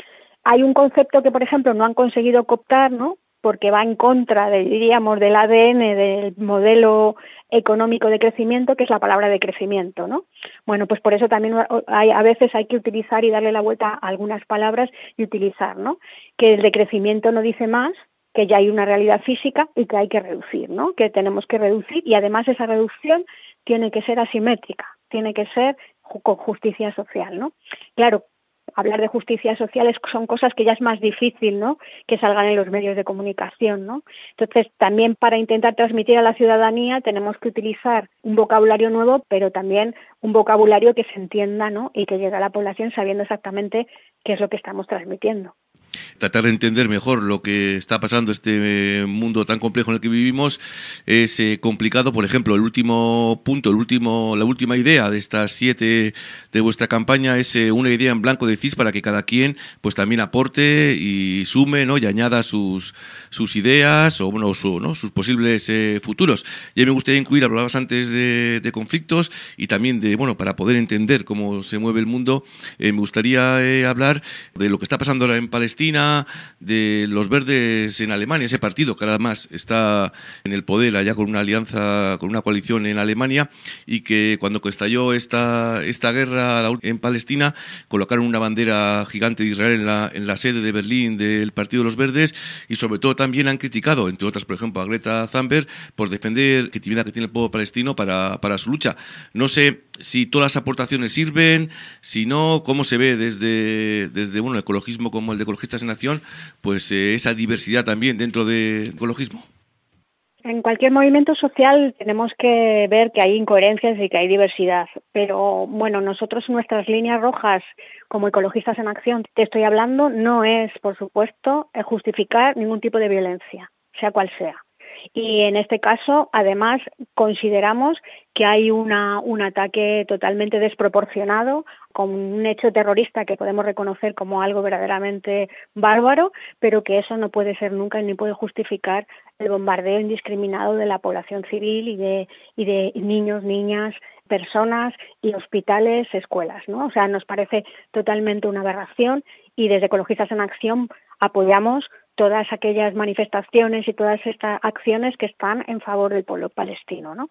hay un concepto que, por ejemplo, no han conseguido cooptar, ¿no? Porque va en contra, de, diríamos, del A D N del modelo económico de crecimiento, que es la palabra de crecimiento, ¿no? Bueno, pues por eso también hay, a veces hay que utilizar y darle la vuelta a algunas palabras y utilizar, ¿no? Que el de crecimiento no dice más, que ya hay una realidad física y que hay que reducir, ¿no? Que tenemos que reducir y además esa reducción tiene que ser asimétrica, tiene que ser con justicia social, ¿no? Claro, hablar de justicia social es, son cosas que ya es más difícil, ¿no?, que salgan en los medios de comunicación, ¿no? Entonces, también para intentar transmitir a la ciudadanía tenemos que utilizar un vocabulario nuevo, pero también un vocabulario que se entienda, ¿no?, y que llegue a la población sabiendo exactamente qué es lo que estamos transmitiendo. Tratar de entender mejor lo que está pasando este mundo tan complejo en el que vivimos es eh, complicado. Por ejemplo, el último punto, el último, la última idea de estas siete de vuestra campaña es eh, una idea en blanco, decís, para que cada quien pues también aporte y sume, ¿no?, y añada sus sus ideas o bueno, su, ¿no?, sus posibles eh, futuros. Y a mí me gustaría incluir, hablabas antes de, de conflictos y también de, bueno, para poder entender cómo se mueve el mundo, eh, me gustaría eh, hablar de lo que está pasando ahora en Palestina, de los verdes en Alemania, ese partido que ahora más está en el poder allá con una alianza, con una coalición en Alemania, y que cuando estalló esta, esta guerra en Palestina colocaron una bandera gigante de Israel en la, en la sede de Berlín del Partido de los Verdes, y sobre todo también han criticado, entre otras, por ejemplo, a Greta Thunberg por defender la legitimidad que tiene el pueblo palestino para, para su lucha. No sé si todas las aportaciones sirven, si no, cómo se ve desde, desde bueno, el ecologismo como el de Ecologistas en Acción, pues eh, esa diversidad también dentro del ecologismo. En cualquier movimiento social tenemos que ver que hay incoherencias y que hay diversidad, pero bueno, nosotros nuestras líneas rojas como Ecologistas en Acción, te estoy hablando, no es, por supuesto, justificar ningún tipo de violencia, sea cual sea. Y en este caso, además, consideramos que hay una, un ataque totalmente desproporcionado, con un hecho terrorista que podemos reconocer como algo verdaderamente bárbaro, pero que eso no puede ser nunca ni puede justificar el bombardeo indiscriminado de la población civil y de, y de niños, niñas, personas y hospitales, escuelas, ¿no? O sea, nos parece totalmente una aberración y desde Ecologistas en Acción apoyamos todas aquellas manifestaciones y todas estas acciones que están en favor del pueblo palestino, ¿no?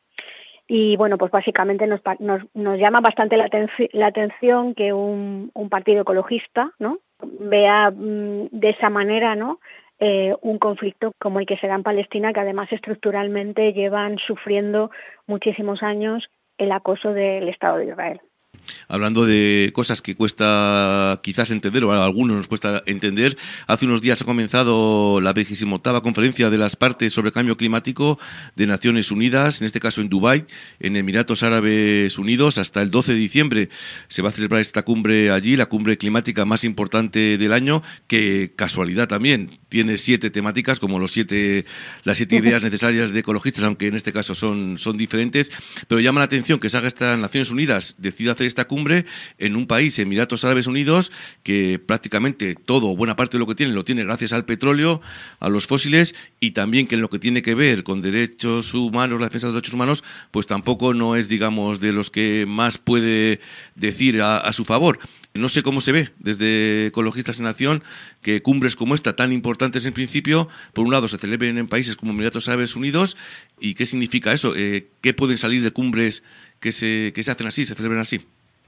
Y bueno, pues básicamente nos, nos, nos llama bastante la, atenci- la atención que un, un partido ecologista, ¿no?, vea mmm, de esa manera, ¿no?, eh, un conflicto como el que se da en Palestina, que además estructuralmente llevan sufriendo muchísimos años el acoso del Estado de Israel. Hablando de cosas que cuesta quizás entender, o a algunos nos cuesta entender, hace unos días ha comenzado la veintiocho conferencia de las partes sobre cambio climático de Naciones Unidas, en este caso en Dubái, en Emiratos Árabes Unidos. Hasta el doce de diciembre se va a celebrar esta cumbre allí, la cumbre climática más importante del año, que casualidad también tiene siete temáticas, como los siete, las siete ideas necesarias de ecologistas, aunque en este caso son, son diferentes, pero llama la atención que se haga esta Naciones Unidas, decida hacer esta cumbre en un país, Emiratos Árabes Unidos, que prácticamente todo o buena parte de lo que tiene lo tiene gracias al petróleo, a los fósiles, y también que en lo que tiene que ver con derechos humanos, la defensa de los derechos humanos, pues tampoco no es, digamos, de los que más puede decir a, a su favor. No sé cómo se ve desde Ecologistas en Acción que cumbres como esta, tan importantes en principio, por un lado se celebren en países como Emiratos Árabes Unidos, y qué significa eso, eh, qué pueden salir de cumbres que se, que se hacen así, se celebran así.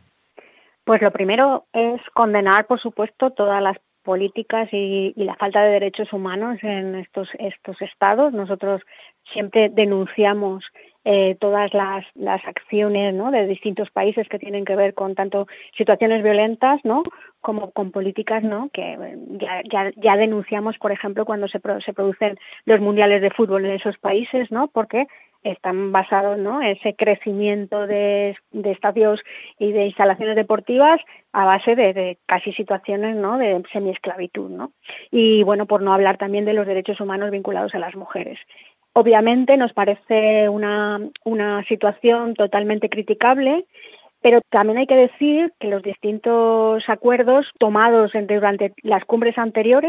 Pues lo primero es condenar, por supuesto, todas las políticas y, y la falta de derechos humanos en estos, estos estados. Nosotros siempre denunciamos eh, todas las, las acciones, ¿no?, de distintos países que tienen que ver con tanto situaciones violentas, ¿no?, como con políticas, ¿no?, que ya, ya, ya denunciamos, por ejemplo, cuando se, pro, se producen los mundiales de fútbol en esos países, ¿no?, porque están basados, ¿no?, ese crecimiento de, de estadios y de instalaciones deportivas a base de, de casi situaciones, ¿no?, de semiesclavitud, ¿no? Y bueno, por no hablar también de los derechos humanos vinculados a las mujeres. Obviamente nos parece una, una situación totalmente criticable, pero también hay que decir que los distintos acuerdos tomados durante las cumbres anteriores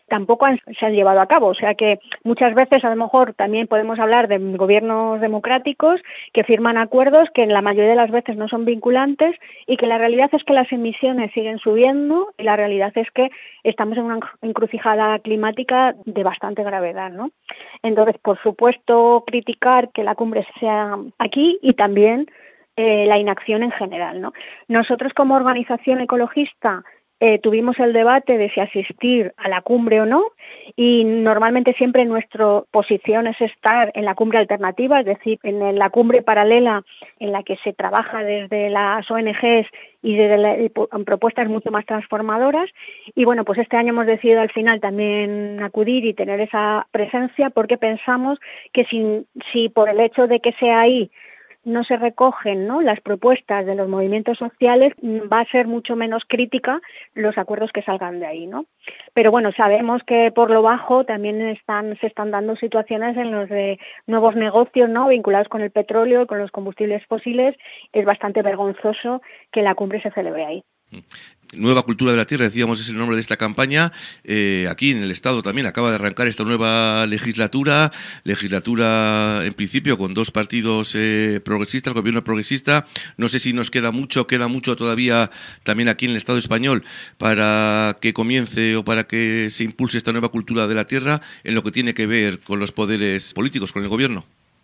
tampoco han, se han llevado a cabo. O sea que muchas veces a lo mejor también podemos hablar de gobiernos democráticos que firman acuerdos que en la mayoría de las veces no son vinculantes y que la realidad es que las emisiones siguen subiendo y la realidad es que estamos en una encrucijada climática de bastante gravedad, ¿no? Entonces, por supuesto, criticar que la cumbre sea aquí y también eh, la inacción en general, ¿no? Nosotros como organización ecologista Eh, tuvimos el debate de si asistir a la cumbre o no y normalmente siempre nuestra posición es estar en la cumbre alternativa, es decir, en la cumbre paralela en la que se trabaja desde las O N Ges y desde la, y propuestas mucho más transformadoras. Y bueno, pues este año hemos decidido al final también acudir y tener esa presencia porque pensamos que si, si por el hecho de que sea ahí no se recogen, ¿no?, las propuestas de los movimientos sociales, va a ser mucho menos crítica los acuerdos que salgan de ahí, ¿no? Pero bueno, sabemos que por lo bajo también están, se están dando situaciones en los de nuevos negocios, ¿no?, vinculados con el petróleo y con los combustibles fósiles. Es bastante vergonzoso que la cumbre se celebre ahí. Nueva Cultura de la Tierra, decíamos, es el nombre de esta campaña. Eh, aquí en el Estado también acaba de arrancar esta nueva legislatura, legislatura en principio con dos partidos eh, progresistas, el gobierno progresista. No sé si nos queda mucho, queda mucho todavía también aquí en el Estado español para que comience o para que se impulse esta nueva cultura de la tierra en lo que tiene que ver con los poderes políticos, con el gobierno.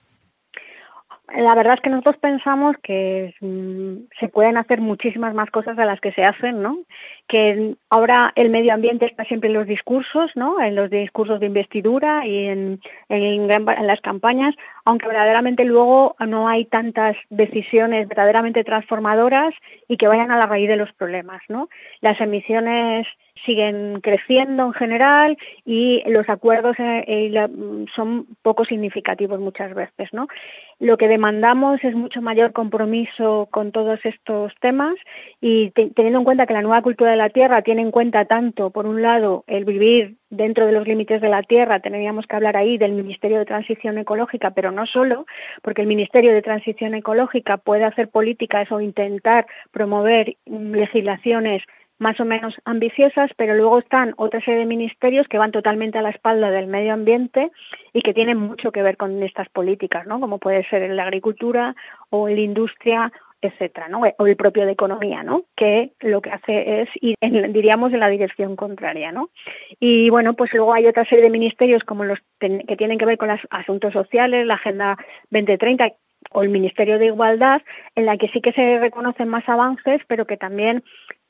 La verdad es que nosotros pensamos que mmm, se pueden hacer muchísimas más cosas de las que se hacen, ¿no? Que ahora el medio ambiente está siempre en los discursos, ¿no?, en los discursos de investidura y en, en, en las campañas, aunque verdaderamente luego no hay tantas decisiones verdaderamente transformadoras y que vayan a la raíz de los problemas, ¿no? Las emisiones siguen creciendo en general y los acuerdos eh, eh, la, son poco significativos muchas veces, ¿no? Lo que demandamos es mucho mayor compromiso con todos estos temas y te, teniendo en cuenta que la nueva cultura de la tierra tiene en cuenta tanto, por un lado, el vivir dentro de los límites de la tierra, tendríamos que hablar ahí del Ministerio de Transición Ecológica, pero no solo, porque el Ministerio de Transición Ecológica puede hacer políticas o intentar promover legislaciones más o menos ambiciosas, pero luego están otra serie de ministerios que van totalmente a la espalda del medio ambiente y que tienen mucho que ver con estas políticas, ¿no?, como puede ser la agricultura o la industria, etcétera, ¿no?, o el propio de economía, ¿no?, que lo que hace es ir, en, diríamos, en la dirección contraria, ¿no? Y bueno, pues luego hay otra serie de ministerios como los ten, que tienen que ver con los asuntos sociales, la Agenda veinte treinta o el Ministerio de Igualdad, en la que sí que se reconocen más avances, pero que también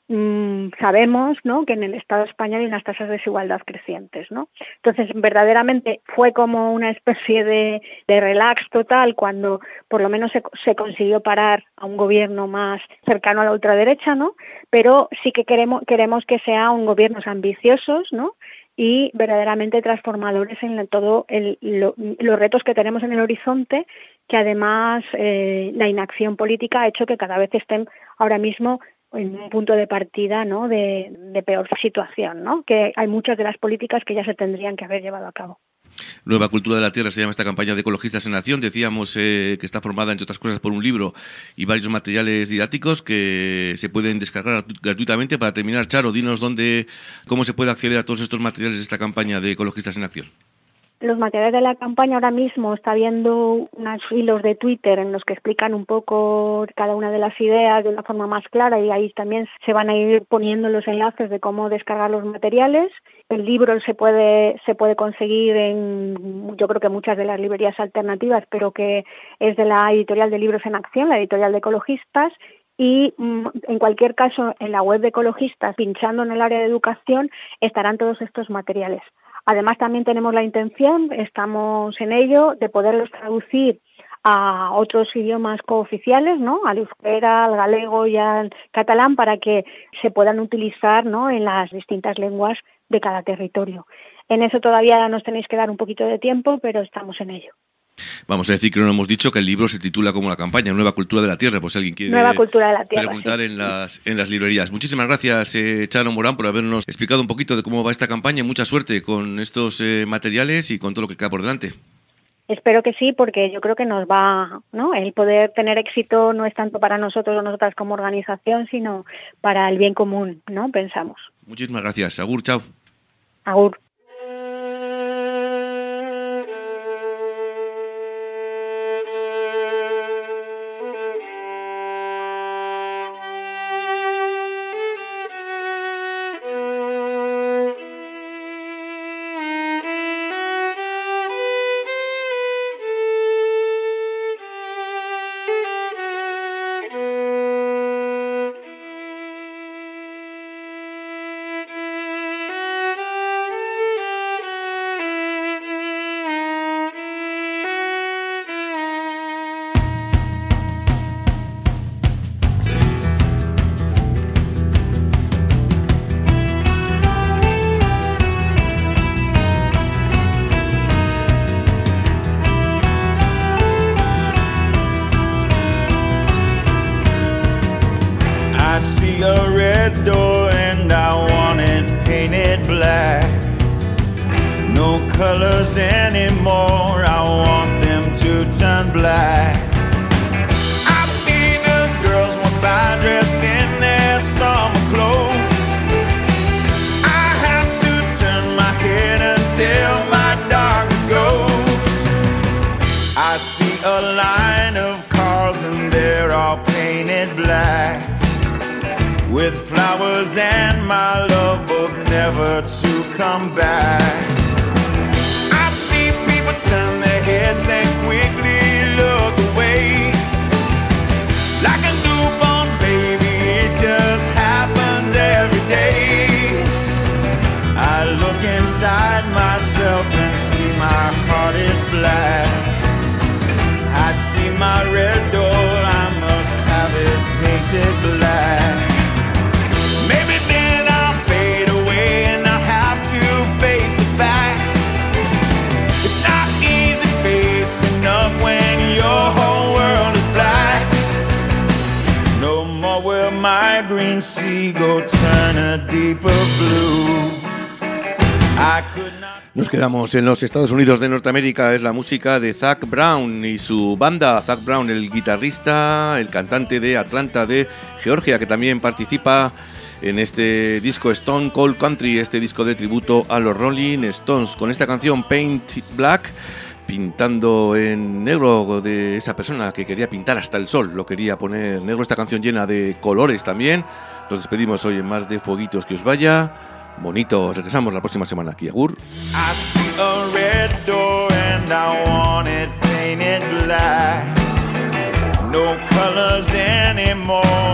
sabemos, ¿no?, que en el Estado español hay unas tasas de desigualdad crecientes, ¿no? Entonces, verdaderamente fue como una especie de, de relax total cuando por lo menos se, se consiguió parar a un gobierno más cercano a la ultraderecha, ¿no? Pero sí que queremos, queremos que sea un gobiernos ambiciosos, ¿no?, y verdaderamente transformadores en todo el, lo, los retos que tenemos en el horizonte, que además eh, la inacción política ha hecho que cada vez estén ahora mismo en un punto de partida, ¿no?, de, de peor situación, ¿no?, que hay muchas de las políticas que ya se tendrían que haber llevado a cabo. Nueva Cultura de la Tierra se llama esta campaña de Ecologistas en Acción. Decíamos eh, que está formada, entre otras cosas, por un libro y varios materiales didácticos que se pueden descargar gratuitamente. Para terminar, Charo, dinos dónde, cómo se puede acceder a todos estos materiales de esta campaña de Ecologistas en Acción. Los materiales de la campaña ahora mismo está viendo unos hilos de Twitter en los que explican un poco cada una de las ideas de una forma más clara y ahí también se van a ir poniendo los enlaces de cómo descargar los materiales. El libro se puede se puede conseguir en, yo creo que muchas de las librerías alternativas, pero que es de la editorial de Libros en Acción, la editorial de Ecologistas. Y en cualquier caso, en la web de Ecologistas, pinchando en el área de educación, estarán todos estos materiales. Además, también tenemos la intención, estamos en ello, de poderlos traducir a otros idiomas cooficiales, ¿no?, al euskera, al galego y al catalán, para que se puedan utilizar, ¿no?, en las distintas lenguas de cada territorio. En eso todavía nos tenéis que dar un poquito de tiempo, pero estamos en ello. Vamos a decir que no hemos dicho que el libro se titula como la campaña, Nueva Cultura de la Tierra, pues si alguien quiere Nueva Cultura de la Tierra, preguntar sí. en las en las librerías. Muchísimas gracias, eh, Charo Morán, por habernos explicado un poquito de cómo va esta campaña. Mucha suerte con estos eh, materiales y con todo lo que queda por delante. Espero que sí, porque yo creo que nos va, ¿no?, el poder tener éxito no es tanto para nosotros o nosotras como organización, sino para el bien común, ¿no?, pensamos. Muchísimas gracias. Agur, chao. Agur. see a red door and I want it painted black. No colors anymore, I want them to turn black. I see the girls walk by dressed in their summer clothes. I have to turn my head until my darkness goes. I see a line of cars and they're all painted black, with flowers and my love both never to come back. I see people turn their heads and quickly look away, like a newborn baby, it just happens every day. I look inside myself and see my heart is black. I see my red door, I must have it painted black. Maybe then I'll fade away and I'll have to face the facts. It's not easy facing up when your whole world is black. No more will my green sea go turn a deeper blue. I could not. Nos quedamos en los Estados Unidos de Norteamérica. Es la música de Zac Brown y su banda. Zac Brown, el guitarrista, el cantante de Atlanta, de Georgia, que también participa en este disco Stone Cold Country, este disco de tributo a los Rolling Stones, con esta canción Paint Black, pintando en negro de esa persona que quería pintar hasta el sol, lo quería poner negro. Esta canción llena de colores también. Nos despedimos hoy en Mar de Fueguitos. Que os vaya bonito. Regresamos la próxima semana aquí. Agur. I see a red door and I want it painted black. No colors anymore.